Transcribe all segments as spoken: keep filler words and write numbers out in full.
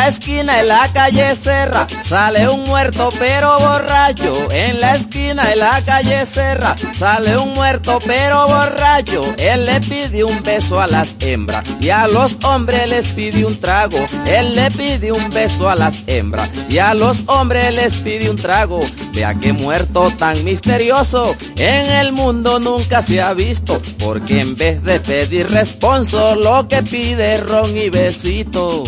la esquina de la calle Serra sale un muerto pero borracho. En la esquina de la calle Serra sale un muerto pero borracho. Él le pide un beso a las hembras y a los hombres les pide un trago. Él le pide un beso a las hembras y a los hombres les pide un trago. Vea qué muerto tan misterioso en el mundo nunca se ha visto, porque en vez de pedir responso lo que pide es ron y besito.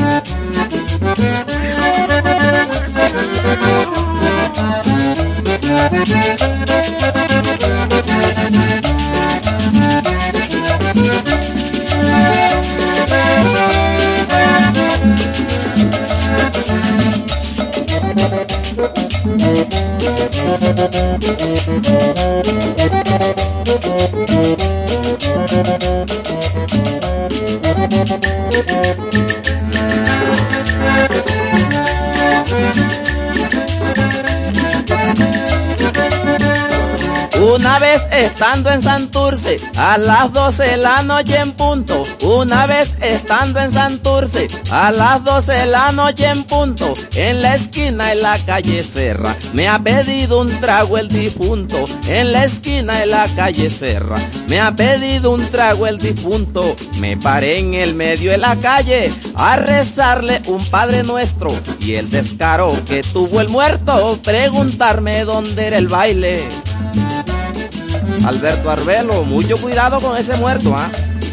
Una vez estando en Santurce, a las doce de la noche en punto. Una vez estando en Santurce, a las doce de la noche en punto. En la esquina de la calle Serra, me ha pedido un trago el difunto. En la esquina de la calle Serra, me ha pedido un trago el difunto. Me paré en el medio de la calle a rezarle un Padre Nuestro. Y el descaro que tuvo el muerto, preguntarme dónde era el baile. Alberto Arbelo, mucho cuidado con ese muerto, ¿ah?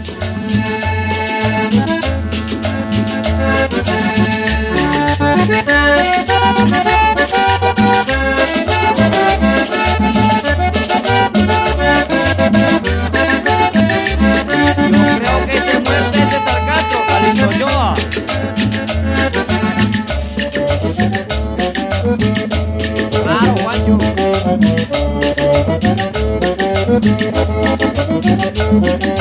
Yo creo que ese muerto es el Tarcacho, Calito Ochoa. Claro, guacho. Thank you.